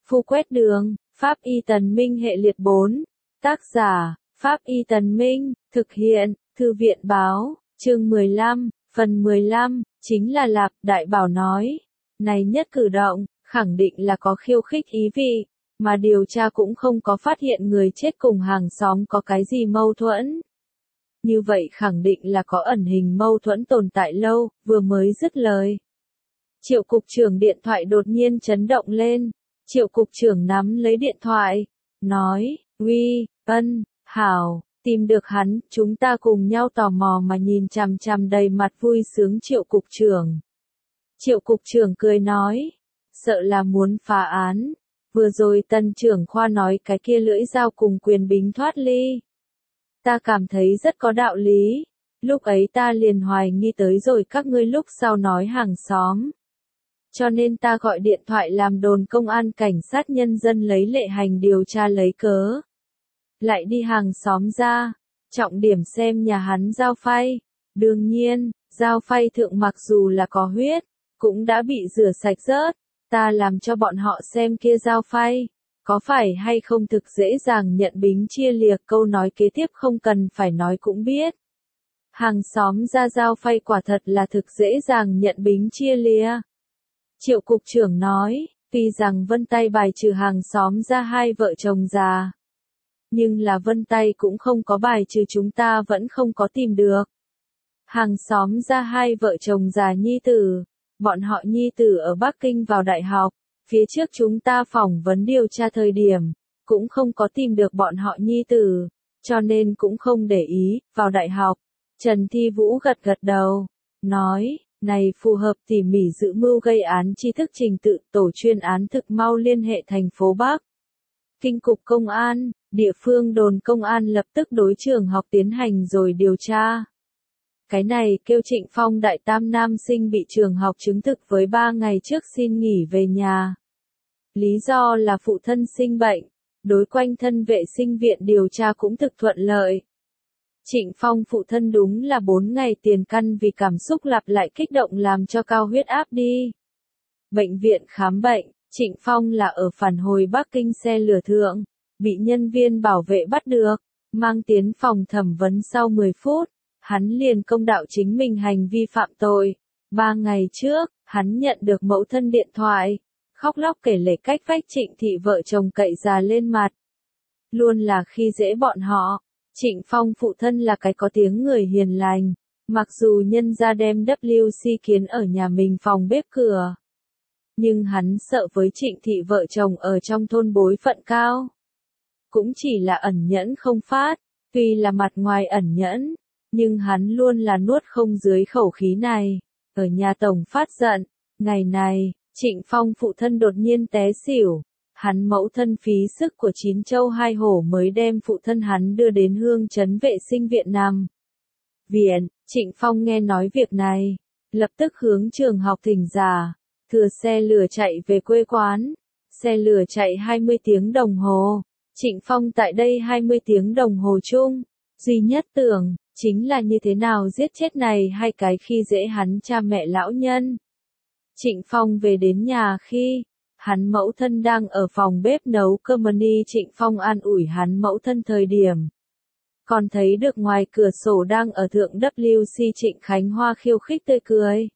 Phu quét đường, Pháp Y Tần Minh hệ liệt 4. Tác giả, Pháp Y Tần Minh, thực hiện, Thư viện báo, chương 15, phần 15, chính là Lạc Đại Bảo nói. Này nhất cử động, khẳng định là có khiêu khích ý vị, mà điều tra cũng không có phát hiện người chết cùng hàng xóm có cái gì mâu thuẫn. Như vậy khẳng định là có ẩn hình mâu thuẫn tồn tại lâu, vừa mới dứt lời. Triệu cục trưởng điện thoại đột nhiên chấn động lên. Triệu cục trưởng nắm lấy điện thoại, nói, uy, hảo, tìm được hắn, chúng ta cùng nhau tò mò mà nhìn chằm chằm đầy mặt vui sướng Triệu cục trưởng. Triệu cục trưởng cười nói, sợ là muốn phá án, vừa rồi Tân trưởng khoa nói cái kia lưỡi dao cùng quyền bính thoát ly. Ta cảm thấy rất có đạo lý, lúc ấy ta liền hoài nghi tới rồi các ngươi lúc sau nói hàng xóm. Cho nên ta gọi điện thoại làm đồn công an cảnh sát nhân dân lấy lệ hành điều tra lấy cớ. Lại đi hàng xóm ra, trọng điểm xem nhà hắn dao phay. Đương nhiên, dao phay thượng mặc dù là có huyết, cũng đã bị rửa sạch rớt. Ta làm cho bọn họ xem kia dao phay. Có phải hay không thực dễ dàng nhận bính chia liệt, câu nói kế tiếp không cần phải nói cũng biết. Hàng xóm ra dao phay quả thật là thực dễ dàng nhận bính chia lìa. Triệu cục trưởng nói, tuy rằng vân tay bài trừ hàng xóm ra hai vợ chồng già. Nhưng là vân tay cũng không có bài trừ chúng ta vẫn không có tìm được. Hàng xóm ra hai vợ chồng già nhi tử, bọn họ nhi tử ở Bắc Kinh vào đại học, phía trước chúng ta phỏng vấn điều tra thời điểm, cũng không có tìm được bọn họ nhi tử, cho nên cũng không để ý, vào đại học. Trần Thi Vũ gật gật đầu, nói, này phù hợp tỉ mỉ dự mưu gây án tri thức trình tự, tổ chuyên án thực mau liên hệ thành phố Bắc. Kinh cục công an, địa phương đồn công an lập tức đối trường học tiến hành rồi điều tra. Cái này kêu Trịnh Phong đại tam nam sinh bị trường học chứng thực với 3 ngày trước xin nghỉ về nhà. Lý do là phụ thân sinh bệnh, đối quanh thân vệ sinh viện điều tra cũng thực thuận lợi. Trịnh Phong phụ thân đúng là 4 ngày tiền căn vì cảm xúc lặp lại kích động làm cho cao huyết áp đi. Bệnh viện khám bệnh, Trịnh Phong là ở phản hồi Bắc Kinh xe lửa thượng, bị nhân viên bảo vệ bắt được, mang tiến phòng thẩm vấn sau 10 phút, hắn liền công đạo chính mình hành vi phạm tội. 3 ngày trước, hắn nhận được mẫu thân điện thoại, khóc lóc kể lể cách vách Trịnh thị vợ chồng cậy già lên mặt. Luôn là khi dễ bọn họ. Trịnh Phong phụ thân là cái có tiếng người hiền lành, mặc dù nhân gia đem WC kiến ở nhà mình phòng bếp cửa. Nhưng hắn sợ với Trịnh thị vợ chồng ở trong thôn bối phận cao. Cũng chỉ là ẩn nhẫn không phát, tuy là mặt ngoài ẩn nhẫn, nhưng hắn luôn là nuốt không dưới khẩu khí này. Ở nhà tổng phát giận, ngày này, Trịnh Phong phụ thân đột nhiên té xỉu. Hắn mẫu thân phí sức của 9 châu 2 hổ mới đem phụ thân hắn đưa đến Hương Trấn vệ sinh viện nằm. Viện, Trịnh Phong nghe nói việc này, lập tức hướng trường học thỉnh giả, thừa xe lửa chạy về quê quán. Xe lửa chạy 20 tiếng đồng hồ, Trịnh Phong tại đây 20 tiếng đồng hồ chung, duy nhất tưởng, chính là như thế nào giết chết này hai cái khi dễ hắn cha mẹ lão nhân. Trịnh Phong về đến nhà khi hắn mẫu thân đang ở phòng bếp nấu cơm ni, Trịnh Phong an ủi hắn mẫu thân thời điểm. Còn thấy được ngoài cửa sổ đang ở thượng WC Trịnh Khánh Hoa khiêu khích tươi cười.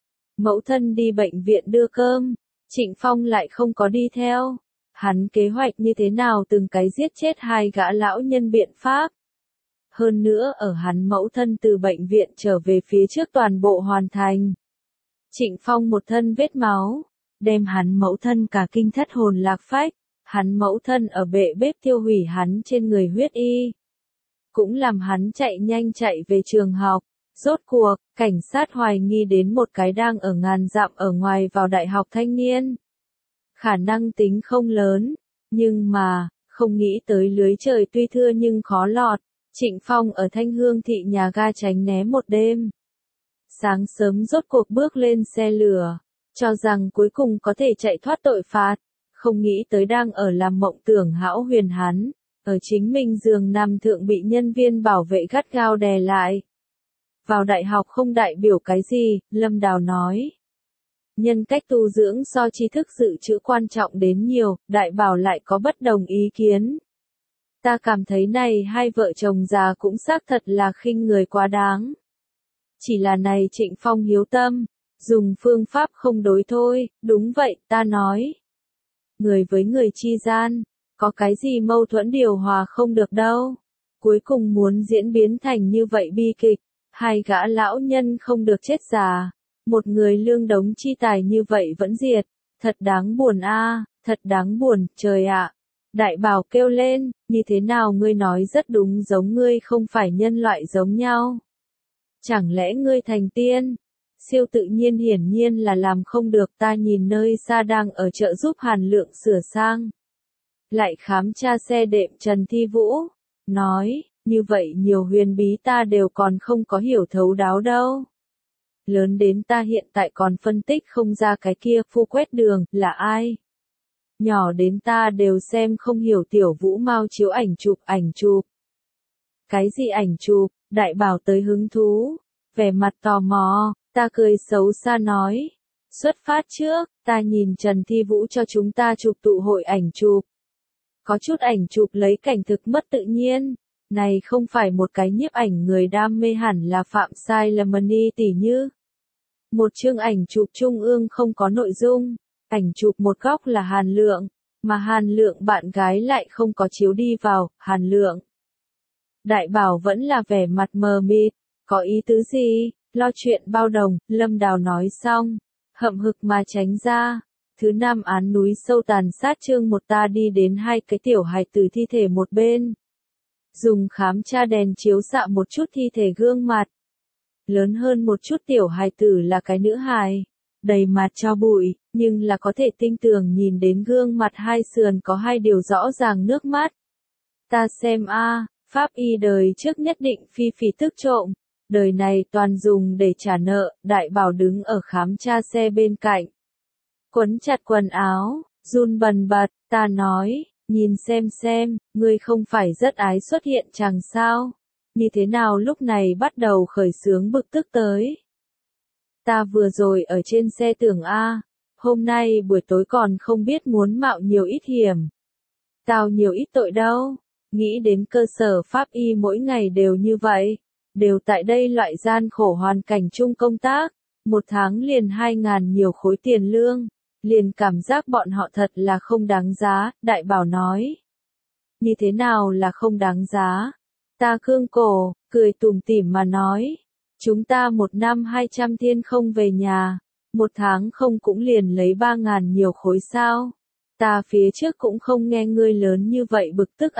Mẫu thân đi bệnh viện đưa cơm, Trịnh Phong lại không có đi theo. Hắn kế hoạch như thế nào từng cái giết chết hai gã lão nhân biện pháp. Hơn nữa ở hắn mẫu thân từ bệnh viện trở về phía trước toàn bộ hoàn thành. Trịnh Phong một thân vết máu, đem hắn mẫu thân cả kinh thất hồn lạc phách, hắn mẫu thân ở bệ bếp tiêu hủy hắn trên người huyết y. Cũng làm hắn chạy nhanh chạy về trường học. Rốt cuộc, cảnh sát hoài nghi đến một cái đang ở ngàn dặm ở ngoài vào đại học thanh niên. Khả năng tính không lớn, nhưng mà, không nghĩ tới lưới trời tuy thưa nhưng khó lọt. Trịnh Phong ở Thanh Hương thị nhà ga tránh né một đêm. Sáng sớm rốt cuộc bước lên xe lửa, cho rằng cuối cùng có thể chạy thoát tội phạt, không nghĩ tới đang ở làm mộng tưởng hão huyền hắn, ở chính mình giường nằm thượng bị nhân viên bảo vệ gắt gao đè lại. Vào đại học không đại biểu cái gì, Lâm Đào nói. nhân cách tu dưỡng so tri thức dự trữ quan trọng đến nhiều, Đại Bảo lại có bất đồng ý kiến. Ta cảm thấy này hai vợ chồng già cũng xác thật là khinh người quá đáng. Chỉ là này Trịnh Phong hiếu tâm, dùng phương pháp không đối thôi, đúng vậy, ta nói. Người với người chi gian, có cái gì mâu thuẫn điều hòa không được đâu. Cuối cùng muốn diễn biến thành như vậy bi kịch, hai gã lão nhân không được chết già. Một người lương đống chi tài như vậy vẫn diệt, thật đáng buồn a, thật đáng buồn, trời ạ. Đại Bảo kêu lên, như thế nào ngươi nói rất đúng, giống ngươi không phải nhân loại giống nhau. Chẳng lẽ ngươi thành tiên? Siêu tự nhiên hiển nhiên là làm không được. Ta nhìn nơi xa đang ở chợ giúp Hàn Lượng sửa sang. Lại khám tra xe đệm Trần Thi Vũ. Nói, như vậy nhiều huyền bí ta đều còn không có hiểu thấu đáo đâu. Lớn đến ta hiện tại còn phân tích không ra cái kia phu quét đường là ai. Nhỏ đến ta đều xem không hiểu Tiểu Vũ mau chiếu ảnh chụp. Cái gì ảnh chụp? Đại Bảo tới hứng thú, vẻ mặt tò mò, ta cười xấu xa nói. Xuất phát trước, ta nhìn Trần Thi Vũ cho chúng ta chụp tụ hội ảnh chụp. Có chút ảnh chụp lấy cảnh thực mất tự nhiên. Này không phải một cái nhiếp ảnh người đam mê hẳn là phạm sai lầm tỉ như. Một chương ảnh chụp trung ương không có nội dung, ảnh chụp một góc là Hàn Lượng, mà Hàn Lượng bạn gái lại không có chiếu đi vào, Hàn Lượng. Đại Bảo vẫn là vẻ mặt mờ mịt, có ý tứ gì, lo chuyện bao đồng, Lâm Đào nói xong, hậm hực mà tránh ra. Thứ năm án núi sâu tàn sát chương 1 ta đi đến hai cái tiểu hài tử thi thể một bên. Dùng khám tra đèn chiếu xạ một chút thi thể gương mặt. Lớn hơn một chút tiểu hài tử là cái nữ hài, đầy mặt cho bụi, nhưng là có thể tinh tường nhìn đến gương mặt hai sườn có hai điều rõ ràng nước mắt. Ta xem pháp y đời trước nhất định phi phỉ thức trộm, đời này toàn dùng để trả nợ. Đại Bảo đứng ở khám tra xe bên cạnh, quấn chặt quần áo, run bần bật, ta nói, nhìn xem, ngươi không phải rất ái xuất hiện chẳng sao, như thế nào lúc này bắt đầu khởi xướng bực tức tới. Ta vừa rồi ở trên xe tưởng hôm nay buổi tối còn không biết muốn mạo nhiều ít hiểm. Tao nhiều ít tội đâu, nghĩ đến cơ sở pháp y mỗi ngày đều như vậy, đều tại đây loại gian khổ hoàn cảnh chung công tác, một tháng liền 2.000 nhiều khối tiền lương, liền cảm giác bọn họ thật là không đáng giá. Đại Bảo nói, như thế nào là không đáng giá? Ta cương cổ, cười tủm tỉm mà nói, chúng ta 1 năm 200 thiên không về nhà, 1 tháng không cũng liền lấy 3.000 nhiều khối sao? Ta phía trước cũng không nghe ngươi lớn như vậy bực tức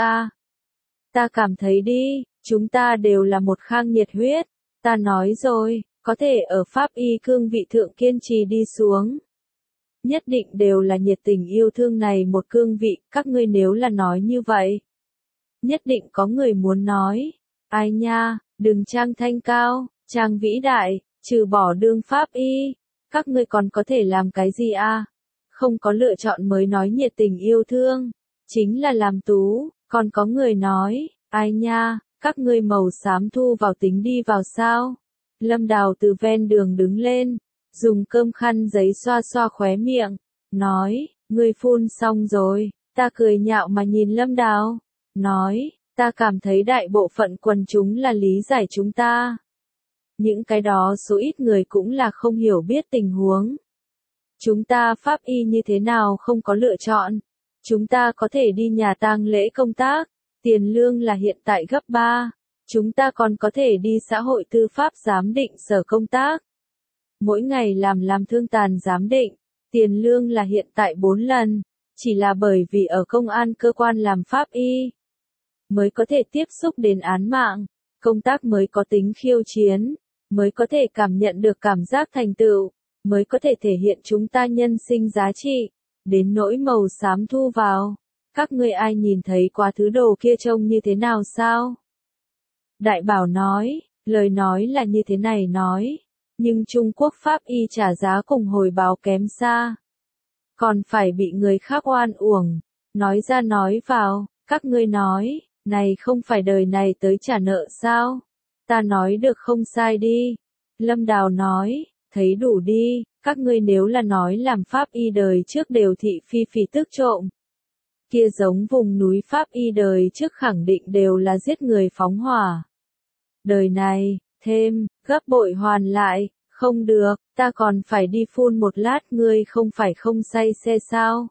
Ta cảm thấy đi, chúng ta đều là một khang nhiệt huyết. Ta nói rồi, có thể ở pháp y cương vị thượng kiên trì đi xuống. Nhất định đều là nhiệt tình yêu thương này một cương vị, các ngươi nếu là nói như vậy. Nhất định có người muốn nói, ai nha, đừng trang thanh cao, trang vĩ đại, trừ bỏ đương pháp y, các ngươi còn có thể làm cái gì Không có lựa chọn mới nói nhiệt tình yêu thương, chính là làm tú. Còn có người nói, ai nha, các ngươi màu xám thu vào tính đi vào sao? Lâm Đào từ ven đường đứng lên, dùng cơm khăn giấy xoa xoa khóe miệng, nói, ngươi phun xong rồi. Ta cười nhạo mà nhìn Lâm Đào, nói, ta cảm thấy đại bộ phận quần chúng là lý giải chúng ta. Những cái đó số ít người cũng là không hiểu biết tình huống. Chúng ta pháp y như thế nào không có lựa chọn. Chúng ta có thể đi nhà tang lễ công tác, tiền lương là hiện tại gấp 3. Chúng ta còn có thể đi xã hội tư pháp giám định sở công tác. Mỗi ngày làm thương tàn giám định, tiền lương là hiện tại 4 lần. Chỉ là bởi vì ở công an cơ quan làm pháp y, mới có thể tiếp xúc đến án mạng, công tác mới có tính khiêu chiến, mới có thể cảm nhận được cảm giác thành tựu, mới có thể thể hiện chúng ta nhân sinh giá trị. Đến nỗi màu xám thu vào, các ngươi ai nhìn thấy qua thứ đồ kia trông như thế nào sao? Đại Bảo nói, lời nói là như thế này nói, nhưng Trung Quốc pháp y trả giá cùng hồi báo kém xa. Còn phải bị người khác oan uổng, nói ra nói vào, các ngươi nói, này không phải đời này tới trả nợ sao? Ta nói được không sai đi. Lâm Đào nói, thấy đủ đi, Các ngươi nếu là nói làm pháp y đời trước đều thị phi phỉ tức trộm. Kia giống vùng núi pháp y đời trước khẳng định đều là giết người phóng hỏa. Đời này, thêm, gấp bội hoàn lại, không được, ta còn phải đi phun một lát, ngươi không phải không say xe sao?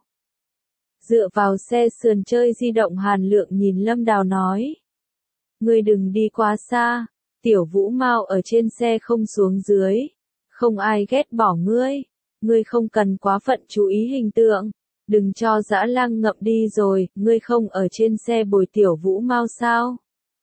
Dựa vào xe sườn chơi di động Hàn Lượng nhìn Lâm Đào nói. Ngươi đừng đi quá xa, Tiểu Vũ Mao ở trên xe không xuống dưới. Không ai ghét bỏ ngươi không cần quá phận chú ý hình tượng. Đừng cho dã lang ngậm đi rồi, ngươi không ở trên xe bồi Tiểu Vũ Mao sao?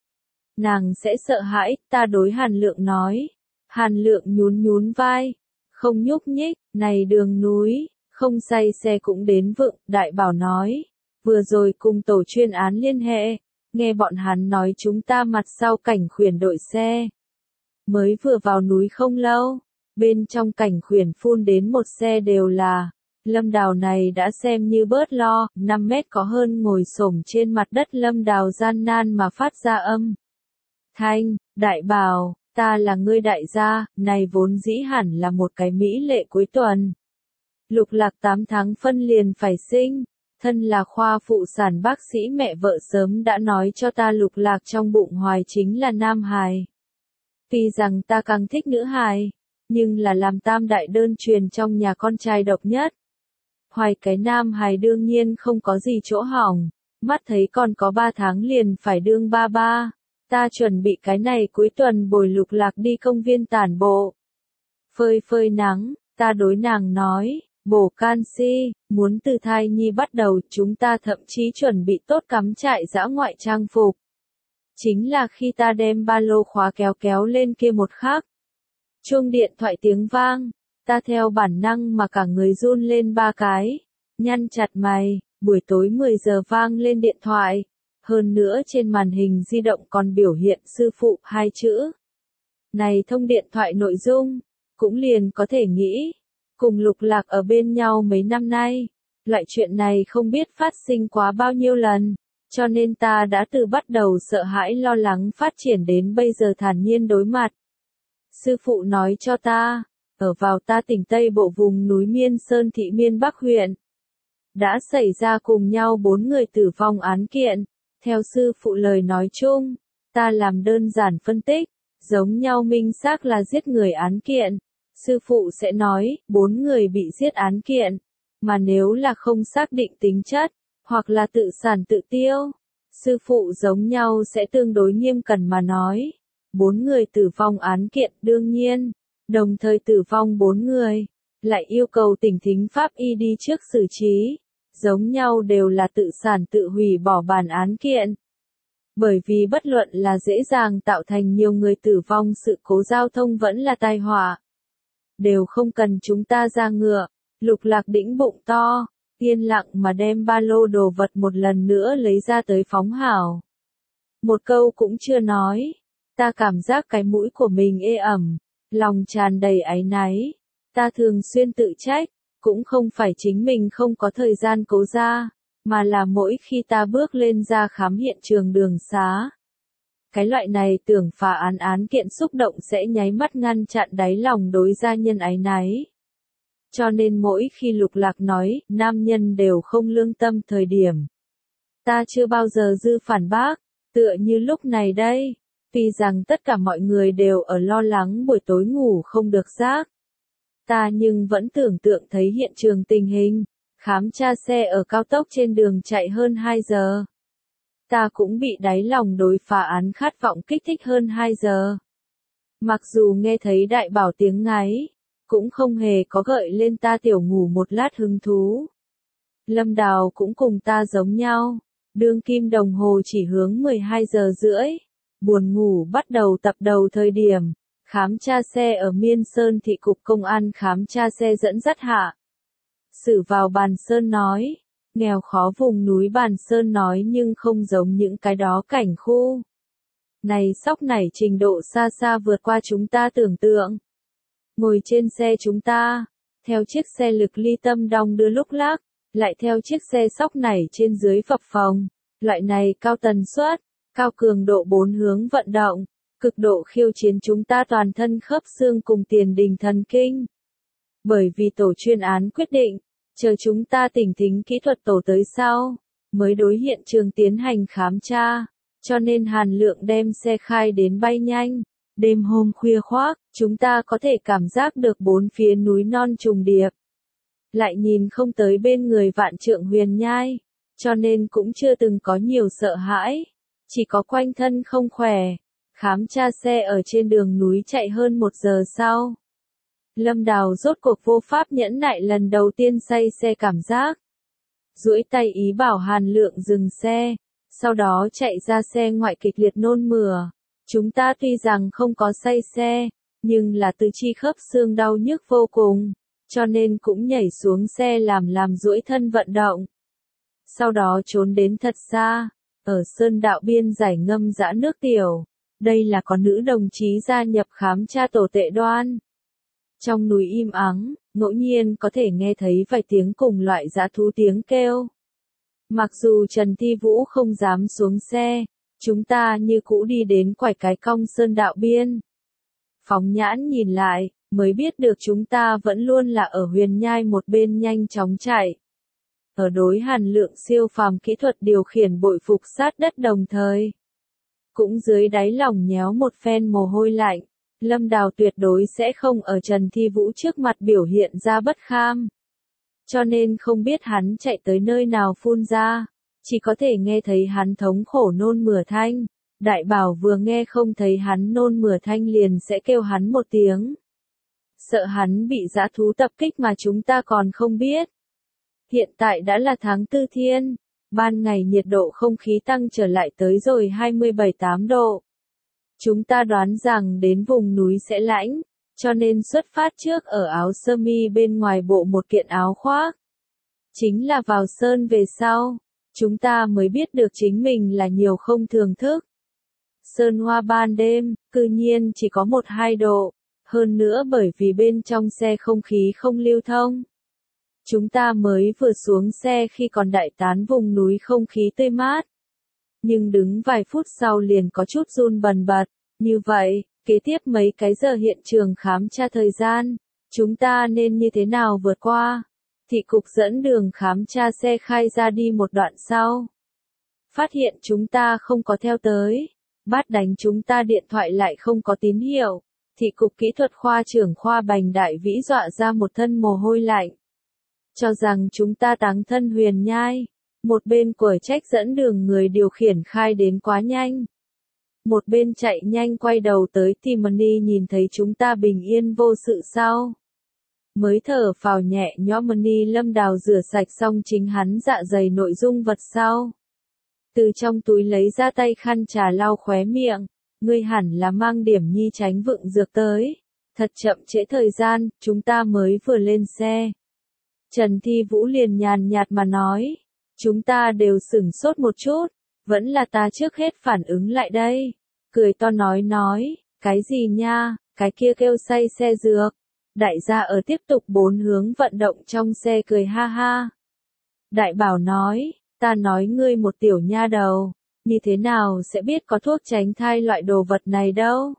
Nàng sẽ sợ hãi, ta đối Hàn Lượng nói. Hàn Lượng nhún nhún vai, không nhúc nhích, này đường núi, không say xe cũng đến vựng, Đại Bảo nói. Vừa rồi cùng tổ chuyên án liên hệ, nghe bọn hắn nói chúng ta mặt sau cảnh khuyển đội xe. Mới vừa vào núi không lâu, bên trong cảnh khuyển phun đến một xe đều là. Lâm Đào này đã xem như bớt lo, 5 mét có hơn ngồi xổm trên mặt đất Lâm Đào gian nan mà phát ra âm. Thanh, Đại Bảo, ta là ngươi đại gia, này vốn dĩ hẳn là một cái mỹ lệ cuối tuần. Lục Lạc 8 tháng phân liền phải sinh, thân là khoa phụ sản bác sĩ mẹ vợ sớm đã nói cho ta Lục Lạc trong bụng hoài chính là nam hài. Tuy rằng ta càng thích nữ hài, nhưng là làm tam đại đơn truyền trong nhà con trai độc nhất. Hoài cái nam hài đương nhiên không có gì chỗ hỏng, mắt thấy còn có 3 tháng liền phải đương ba ba. Ta chuẩn bị cái này cuối tuần bồi Lục Lạc đi công viên tản bộ. Phơi phơi nắng, ta đối nàng nói, bổ canxi, muốn từ thai nhi bắt đầu chúng ta thậm chí chuẩn bị tốt cắm trại dã ngoại trang phục. Chính là khi ta đem ba lô khóa kéo lên kia một khắc. Chuông điện thoại tiếng vang, ta theo bản năng mà cả người run lên 3 cái, nhăn chặt mày, buổi tối 10 giờ vang lên điện thoại. Hơn nữa trên màn hình di động còn biểu hiện sư phụ 2 chữ. Này thông điện thoại nội dung, cũng liền có thể nghĩ, cùng Lục Lạc ở bên nhau mấy năm nay, loại chuyện này không biết phát sinh quá bao nhiêu lần, cho nên ta đã từ bắt đầu sợ hãi lo lắng phát triển đến bây giờ thản nhiên đối mặt. Sư phụ nói cho ta, ở vào ta tỉnh Tây Bộ vùng núi Miên Sơn thị Miên Bắc huyện, đã xảy ra cùng nhau 4 người tử vong án kiện. Theo sư phụ lời nói chung, ta làm đơn giản phân tích, giống nhau minh xác là giết người án kiện. Sư phụ sẽ nói, 4 người bị giết án kiện, mà nếu là không xác định tính chất, hoặc là tự sản tự tiêu, sư phụ giống nhau sẽ tương đối nghiêm cẩn mà nói. 4 người tử vong án kiện đương nhiên, đồng thời tử vong 4 người, lại yêu cầu tỉnh thính pháp y đi trước xử trí. Giống nhau đều là tự sản tự hủy bỏ bản án kiện. Bởi vì bất luận là dễ dàng tạo thành nhiều người tử vong sự cố giao thông vẫn là tai họa. Đều không cần chúng ta ra ngựa, Lục Lạc đĩnh bụng to, yên lặng mà đem ba lô đồ vật một lần nữa lấy ra tới phóng hảo. Một câu cũng chưa nói, ta cảm giác cái mũi của mình ê ẩm, lòng tràn đầy áy náy, ta thường xuyên tự trách. Cũng không phải chính mình không có thời gian cố ra, mà là mỗi khi ta bước lên ra khám hiện trường đường xá. Cái loại này tưởng phá án kiện xúc động sẽ nháy mắt ngăn chặn đáy lòng đối gia nhân áy náy. Cho nên mỗi khi Lục Lạc nói, nam nhân đều không lương tâm thời điểm. Ta chưa bao giờ dư phản bác, tựa như lúc này đây, tuy rằng tất cả mọi người đều ở lo lắng buổi tối ngủ không được giấc. Ta nhưng vẫn tưởng tượng thấy hiện trường tình hình, khám tra xe ở cao tốc trên đường chạy hơn 2 giờ. Ta cũng bị đáy lòng đối phá án khát vọng kích thích hơn 2 giờ. Mặc dù nghe thấy Đại Bảo tiếng ngáy, cũng không hề có gợi lên ta tiểu ngủ một lát hứng thú. Lâm Đào cũng cùng ta giống nhau, đương kim đồng hồ chỉ hướng 12 giờ rưỡi, buồn ngủ bắt đầu tập đầu thời điểm. Khám tra xe ở Miên Sơn thị cục công an khám tra xe dẫn dắt hạ. Xử vào Bàn Sơn nói, nghèo khó vùng núi Bàn Sơn nói nhưng không giống những cái đó cảnh khu. Này sóc nảy trình độ xa xa vượt qua chúng ta tưởng tượng. Ngồi trên xe chúng ta, theo chiếc xe lực ly tâm đong đưa lúc lắc, lại theo chiếc xe sóc nảy trên dưới phập phồng. Loại này cao tần suất, cao cường độ 4 hướng vận động. Cực độ khiêu chiến chúng ta toàn thân khớp xương cùng tiền đình thần kinh. Bởi vì tổ chuyên án quyết định, chờ chúng ta tỉnh thính kỹ thuật tổ tới sau, mới đối hiện trường tiến hành khám tra, cho nên Hàn Lượng đem xe khai đến bay nhanh. Đêm hôm khuya khoác, chúng ta có thể cảm giác được bốn phía núi non trùng điệp. Lại nhìn không tới bên người Vạn Trượng Huyền Nhai, cho nên cũng chưa từng có nhiều sợ hãi, chỉ có quanh thân không khỏe. Khám tra xe ở trên đường núi chạy hơn 1 giờ sau. Lâm Đào rốt cuộc vô pháp nhẫn nại lần đầu tiên say xe cảm giác. Duỗi tay ý bảo Hàn Lượng dừng xe, sau đó chạy ra xe ngoại kịch liệt nôn mửa. Chúng ta tuy rằng không có say xe, nhưng là tứ chi khớp xương đau nhức vô cùng, cho nên cũng nhảy xuống xe làm duỗi thân vận động. Sau đó trốn đến thật xa, ở sơn đạo biên giải ngâm dã nước tiểu. Đây là có nữ đồng chí gia nhập khám tra tổ tệ đoan. Trong núi im ắng, ngẫu nhiên có thể nghe thấy vài tiếng cùng loại dã thú tiếng kêu. Mặc dù Trần Thi Vũ không dám xuống xe, chúng ta như cũ đi đến quải cái cong sơn đạo biên. Phóng nhãn nhìn lại, mới biết được chúng ta vẫn luôn là ở Huyền Nhai một bên nhanh chóng chạy. Ở đối Hàn Lượng siêu phàm kỹ thuật điều khiển bội phục sát đất đồng thời. Cũng dưới đáy lòng nhéo một phen mồ hôi lạnh, Lâm Đào tuyệt đối sẽ không ở Trần Thi Vũ trước mặt biểu hiện ra bất kham. Cho nên không biết hắn chạy tới nơi nào phun ra, chỉ có thể nghe thấy hắn thống khổ nôn mửa thanh. Đại Bảo vừa nghe không thấy hắn nôn mửa thanh liền sẽ kêu hắn một tiếng. Sợ hắn bị dã thú tập kích mà chúng ta còn không biết. Hiện tại đã là tháng 4 thiên, ban ngày nhiệt độ không khí tăng trở lại tới rồi 27-8 độ. Chúng ta đoán rằng đến vùng núi sẽ lạnh, cho nên xuất phát trước ở áo sơ mi bên ngoài bộ một kiện áo khoác. Chính là vào sơn về sau, chúng ta mới biết được chính mình là nhiều không thường thức. Sơn hoa ban đêm, cư nhiên chỉ có 1-2 độ, hơn nữa bởi vì bên trong xe không khí không lưu thông. Chúng ta mới vừa xuống xe khi còn đại tán vùng núi không khí tươi mát. Nhưng đứng vài phút sau liền có chút run bần bật, như vậy, kế tiếp mấy cái giờ hiện trường khám tra thời gian, chúng ta nên như thế nào vượt qua? Thị cục dẫn đường khám tra xe khai ra đi một đoạn sau. Phát hiện chúng ta không có theo tới, bắt đánh chúng ta điện thoại lại không có tín hiệu. Thị cục kỹ thuật khoa trưởng khoa Bành Đại Vĩ dọa ra một thân mồ hôi lạnh. Cho rằng chúng ta táng thân Huyền Nhai. Một bên quở trách dẫn đường người điều khiển khai đến quá nhanh. Một bên chạy nhanh quay đầu tới Timony nhìn thấy chúng ta bình yên vô sự sau. Mới thở phào nhẹ nhõm. Lâm Đào rửa sạch xong chính hắn dạ dày nội dung vật sau. Từ trong túi lấy ra tay khăn trà lau khóe miệng. Ngươi hẳn là mang điểm nhi tránh vựng dược tới. Thật chậm trễ thời gian, chúng ta mới vừa lên xe. Trần Thi Vũ liền nhàn nhạt mà nói. Chúng ta đều sửng sốt một chút. Vẫn là ta trước hết phản ứng lại đây. Cười to nói, cái gì nha, cái kia kêu say xe dược. Đại gia ở tiếp tục 4 hướng vận động trong xe cười ha ha. Đại Bảo nói, ta nói ngươi một tiểu nha đầu, như thế nào sẽ biết có thuốc tránh thai loại đồ vật này đâu.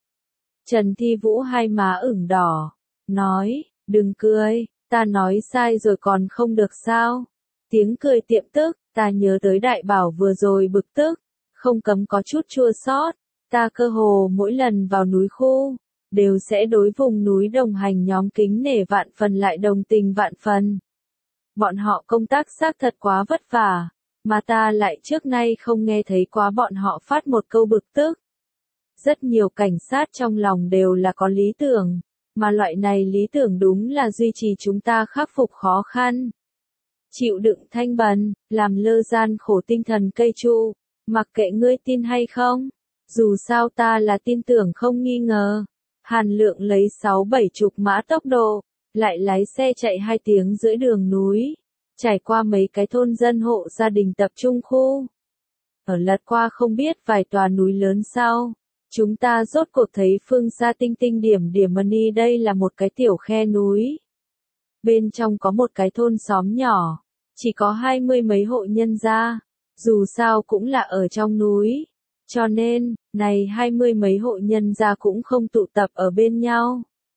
Trần Thi Vũ hai má ửng đỏ, nói, đừng cười, ta nói sai rồi còn không được sao. Tiếng cười tiệm tức, ta nhớ tới Đại Bảo vừa rồi bực tức, không cấm có chút chua xót. Ta cơ hồ mỗi lần vào núi khu, đều sẽ đối vùng núi đồng hành nhóm kính nể vạn phần lại đồng tình vạn phần. Bọn họ công tác xác thật quá vất vả, mà ta lại trước nay không nghe thấy quá bọn họ phát một câu bực tức. Rất nhiều cảnh sát trong lòng đều là có lý tưởng, mà loại này lý tưởng đúng là duy trì chúng ta khắc phục khó khăn. Chịu đựng thanh bần, làm lơ gian khổ tinh thần cây trụ, mặc kệ ngươi tin hay không. Dù sao ta là tin tưởng không nghi ngờ. Hàn Lượng lấy 6-7 mã tốc độ, lại lái xe chạy 2 tiếng giữa đường núi, trải qua mấy cái thôn dân hộ gia đình tập trung khu. Ở lật qua không biết vài tòa núi lớn sau, chúng ta rốt cuộc thấy phương xa tinh tinh điểm điểm Money. Đây là một cái tiểu khe núi. Bên trong có một cái thôn xóm nhỏ, chỉ có 20 mấy hộ nhân gia, dù sao cũng là ở trong núi. Cho nên, này 20 mấy hộ nhân gia cũng không tụ tập ở bên nhau.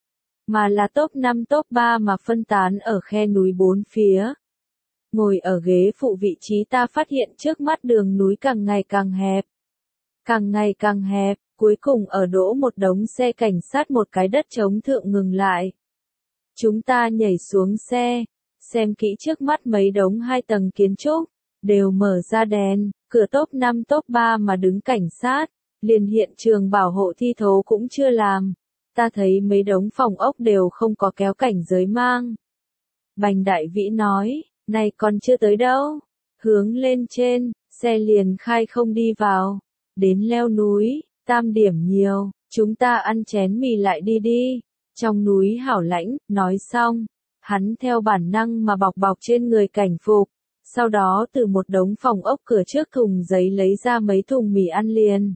mà là top 5 top 3 mà phân tán ở khe núi bốn phía. Ngồi ở ghế phụ vị trí ta phát hiện trước mắt đường núi càng ngày càng hẹp. Càng ngày càng hẹp, cuối cùng ở đỗ một đống xe cảnh sát một cái đất trống thượng ngừng lại. Chúng ta nhảy xuống xe, xem kỹ trước mắt mấy đống 2 tầng kiến trúc, đều mở ra đèn, cửa top 5 top 3 mà đứng cảnh sát, liền hiện trường bảo hộ thi thố cũng chưa làm. Ta thấy mấy đống phòng ốc đều không có kéo cảnh giới mang. Bành Đại Vĩ nói, này còn chưa tới đâu, hướng lên trên, xe liền khai không đi vào, đến leo núi, tam điểm nhiều, chúng ta ăn chén mì lại đi đi, trong núi hảo lãnh, nói xong, hắn theo bản năng mà bọc bọc trên người cảnh phục, sau đó từ một đống phòng ốc cửa trước thùng giấy lấy ra mấy thùng mì ăn liền.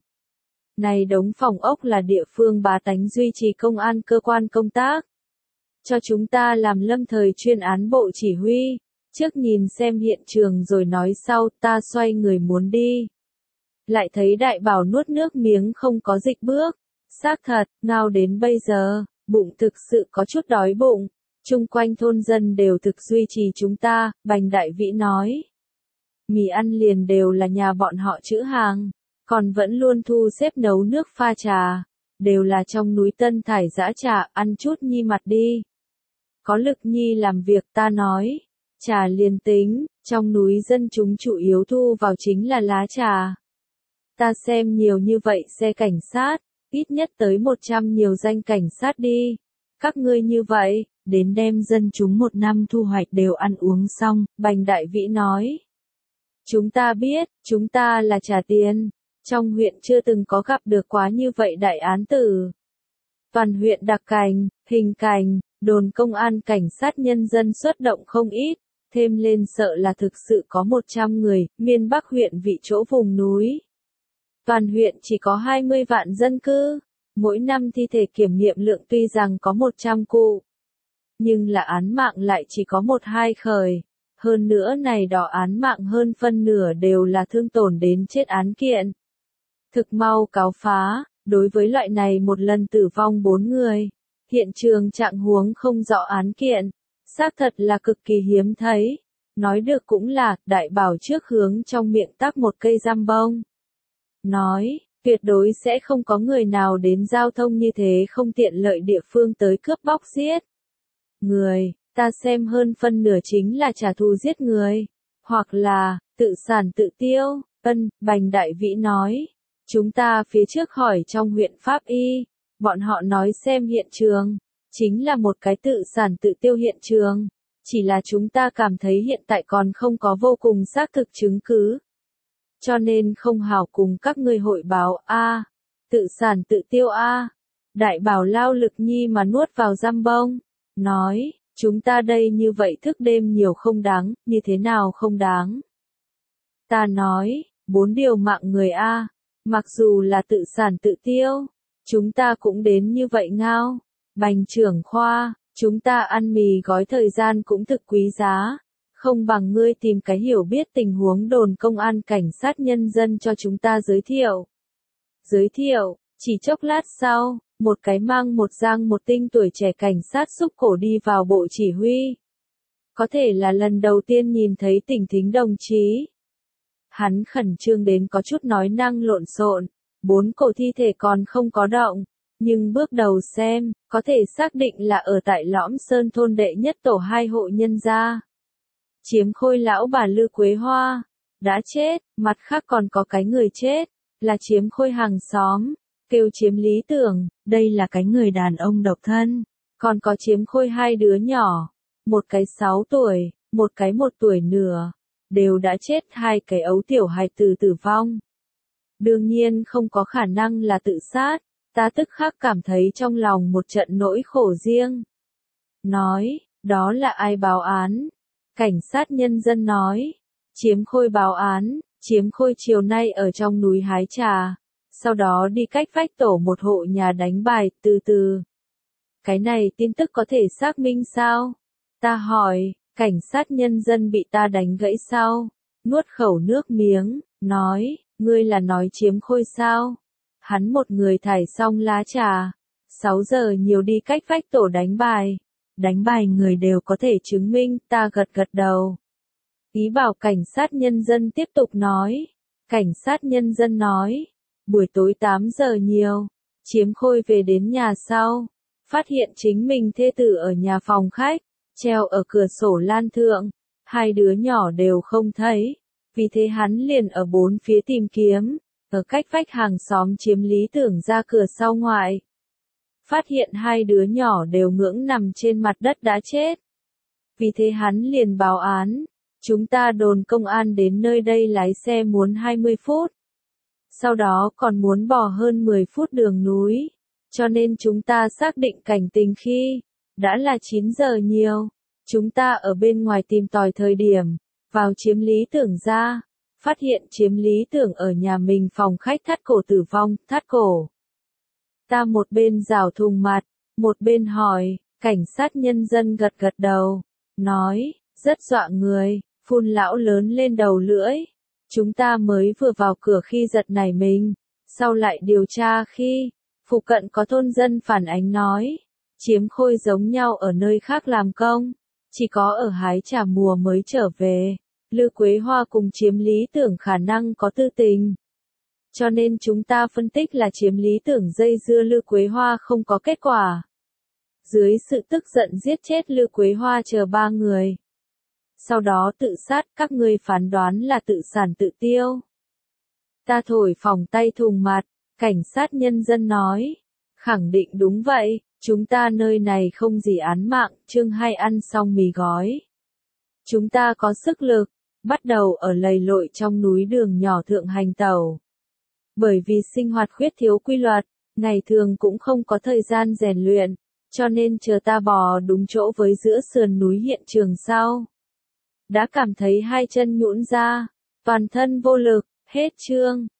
Này đống phòng ốc là địa phương bá tánh duy trì công an cơ quan công tác. Cho chúng ta làm lâm thời chuyên án bộ chỉ huy, trước nhìn xem hiện trường rồi nói sau, ta xoay người muốn đi. Lại thấy Đại Bảo nuốt nước miếng không có dịch bước. Xác thật, ngao đến bây giờ, bụng thực sự có chút đói bụng. Chung quanh thôn dân đều thực duy trì chúng ta, Bành Đại Vĩ nói. Mì ăn liền đều là nhà bọn họ trữ hàng, còn vẫn luôn thu xếp nấu nước pha trà, đều là trong núi Tân thải giã trà, ăn chút nhi mặt đi. Có Lực Nhi làm việc ta nói, trà liền tính, trong núi dân chúng chủ yếu thu vào chính là lá trà. Ta xem nhiều như vậy xe cảnh sát, ít nhất tới 100 nhiều danh cảnh sát đi. Các ngươi như vậy, đến đem dân chúng một năm thu hoạch đều ăn uống xong, Bành Đại Vĩ nói. Chúng ta biết, chúng ta là trả tiền. Trong huyện chưa từng có gặp được quá như vậy đại án tử. Toàn huyện đặc cảnh, hình cảnh, đồn công an cảnh sát nhân dân xuất động không ít, thêm lên sợ là thực sự có 100 người, miền Bắc huyện vị chỗ vùng núi. Toàn huyện chỉ có 20 vạn dân cư, mỗi năm thi thể kiểm nghiệm lượng tuy rằng có 100 cụ, nhưng là án mạng lại chỉ có 1-2 khởi. Hơn nữa này đó án mạng hơn phân nửa đều là thương tổn đến chết án kiện. Thực mau cáo phá, đối với loại này một lần tử vong 4 người, hiện trường trạng huống không rõ án kiện, xác thật là cực kỳ hiếm thấy. Nói được cũng là, Đại Bảo trước hướng trong miệng tắc một cây răm bông. Nói, tuyệt đối sẽ không có người nào đến giao thông như thế không tiện lợi địa phương tới cướp bóc giết người, ta xem hơn phân nửa chính là trả thù giết người, hoặc là, tự sản tự tiêu, Bành Đại Vĩ nói. Chúng ta phía trước hỏi trong huyện Pháp Y, bọn họ nói xem hiện trường, chính là một cái tự sản tự tiêu hiện trường, chỉ là chúng ta cảm thấy hiện tại còn không có vô cùng xác thực chứng cứ. Cho nên không hảo cùng các ngươi hội báo a, tự sản tự tiêu a. Đại Bảo lao Lực Nhi mà nuốt vào răm bông, nói, chúng ta đây như vậy thức đêm nhiều không đáng, như thế nào không đáng. Ta nói, 4 điều mạng người a. Mặc dù là tự sản tự tiêu, chúng ta cũng đến như vậy ngao. Bành trưởng khoa, chúng ta ăn mì gói thời gian cũng thực quý giá. Không bằng ngươi tìm cái hiểu biết tình huống đồn công an cảnh sát nhân dân cho chúng ta giới thiệu. Giới thiệu, chỉ chốc lát sau, một cái mang một giang một tinh tuổi trẻ cảnh sát xúc cổ đi vào bộ chỉ huy. Có thể là lần đầu tiên nhìn thấy Tỉnh Thính đồng chí. Hắn khẩn trương đến có chút nói năng lộn xộn, 4 cổ thi thể còn không có động, nhưng bước đầu xem, có thể xác định là ở tại Lõm Sơn thôn đệ nhất tổ 2 hộ nhân gia. Chiếm Khôi lão bà Lư Quế Hoa, đã chết, mặt khác còn có cái người chết, là Chiếm Khôi hàng xóm, kêu Chiếm Lý Tưởng, đây là cái người đàn ông độc thân, còn có Chiếm Khôi 2 đứa nhỏ, một cái 6 tuổi, một cái 1 tuổi nửa. Đều đã chết, 2 cái ấu tiểu hài tử tử vong. Đương nhiên không có khả năng là tự sát, ta tức khắc cảm thấy trong lòng một trận nỗi khổ riêng. Nói, đó là ai báo án? Cảnh sát nhân dân nói, Chiếm Khôi báo án, Chiếm Khôi chiều nay ở trong núi hái trà, sau đó đi cách vách tổ một hộ nhà đánh bài, từ từ. Cái này tin tức có thể xác minh sao? Ta hỏi. Cảnh sát nhân dân bị ta đánh gãy sau, nuốt khẩu nước miếng, nói, ngươi là nói Chiếm Khôi sao? Hắn một người thải xong lá trà, 6 giờ nhiều đi cách vách tổ đánh bài. Đánh bài người đều có thể chứng minh, ta gật gật đầu. Ý bảo cảnh sát nhân dân tiếp tục nói. Cảnh sát nhân dân nói, buổi tối 8 giờ nhiều, Chiếm Khôi về đến nhà sau, phát hiện chính mình thê tử ở nhà phòng khách, treo ở cửa sổ lan thượng, hai đứa nhỏ đều không thấy, vì thế hắn liền ở bốn phía tìm kiếm, ở cách vách hàng xóm Chiếm Lý Tưởng ra cửa sau ngoại. Phát hiện hai đứa nhỏ đều ngưỡng nằm trên mặt đất đã chết. Vì thế hắn liền báo án. Chúng ta đồn công an đến nơi đây lái xe muốn 20 phút. Sau đó còn muốn bò hơn 10 phút đường núi. Cho nên chúng ta xác định cảnh tình khi đã là 9 giờ nhiều. Chúng ta ở bên ngoài tìm tòi thời điểm, vào Chiếm Lý Tưởng ra. Phát hiện Chiếm Lý Tưởng ở nhà mình phòng khách thắt cổ tử vong, thắt cổ. Ta một bên rảo thùng mặt, một bên hỏi, cảnh sát nhân dân gật gật đầu, nói, rất dọa người, phun lão lớn lên đầu lưỡi. Chúng ta mới vừa vào cửa khi giật nảy mình, sau lại điều tra khi, phụ cận có thôn dân phản ánh nói, Chiếm Khôi giống nhau ở nơi khác làm công, chỉ có ở hái trà mùa mới trở về. Lư Quế Hoa cùng Chiếm Lý Tưởng khả năng có tư tình. Cho nên chúng ta phân tích là Chiếm Lý Tưởng dây dưa Lư Quế Hoa không có kết quả. Dưới sự tức giận giết chết Lư Quế Hoa chờ 3 người. Sau đó tự sát, các ngươi phán đoán là tự sản tự tiêu. Ta thổi phỏng tay thùng mặt, cảnh sát nhân dân nói. Khẳng định đúng vậy, chúng ta nơi này không gì án mạng, chương 2 ăn xong mì gói. Chúng ta có sức lực, bắt đầu ở lầy lội trong núi đường nhỏ thượng hành tẩu. Bởi vì sinh hoạt khuyết thiếu quy luật, ngày thường cũng không có thời gian rèn luyện, cho nên chờ ta bò đúng chỗ với giữa sườn núi hiện trường sau. Đã cảm thấy hai chân nhũn ra, toàn thân vô lực, hết chương.